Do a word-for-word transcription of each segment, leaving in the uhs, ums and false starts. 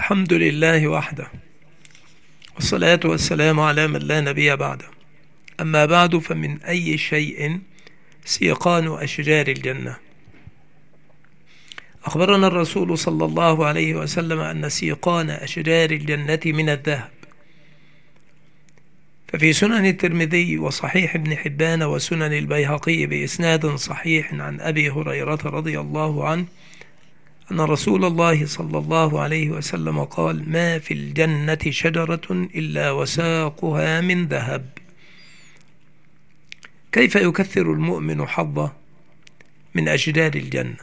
الحمد لله وحده، والصلاة والسلام على من لا نبي بعده. أما بعد، فمن أي شيء سيقان أشجار الجنة. أخبرنا الرسول صلى الله عليه وسلم أن سيقان أشجار الجنة من الذهب. ففي سنن الترمذي وصحيح ابن حبان وسنن البيهقي بإسناد صحيح عن أبي هريرة رضي الله عنه أن رسول الله صلى الله عليه وسلم قال: ما في الجنة شجرة إلا وساقها من ذهب. كيف يكثر المؤمن حظه من أشجار الجنة؟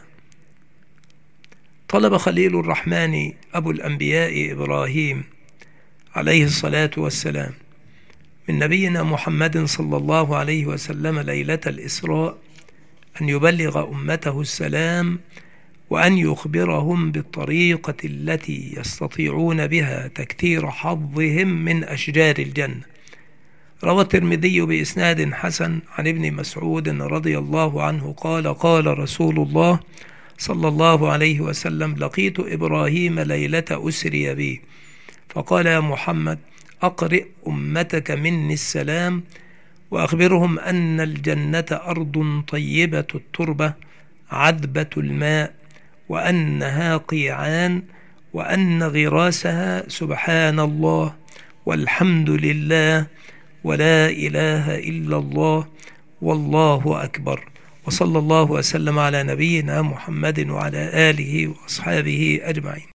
طلب خليل الرحمن أبو الأنبياء إبراهيم عليه الصلاة والسلام من نبينا محمد صلى الله عليه وسلم ليلة الإسراء أن يبلغ أمته السلام وأن يخبرهم بالطريقة التي يستطيعون بها تكثير حظهم من أشجار الجنة. روى الترمذي بإسناد حسن عن ابن مسعود رضي الله عنه قال: قال رسول الله صلى الله عليه وسلم: لقيت إبراهيم ليلة أسري بي فقال: يا محمد، أقرئ أمتك مني السلام وأخبرهم أن الجنة أرض طيبة التربة عذبة الماء، وأنها قيعان، وأن غراسها سبحان الله والحمد لله ولا إله إلا الله والله أكبر. وصلى الله وسلم على نبينا محمد وعلى آله وأصحابه أجمعين.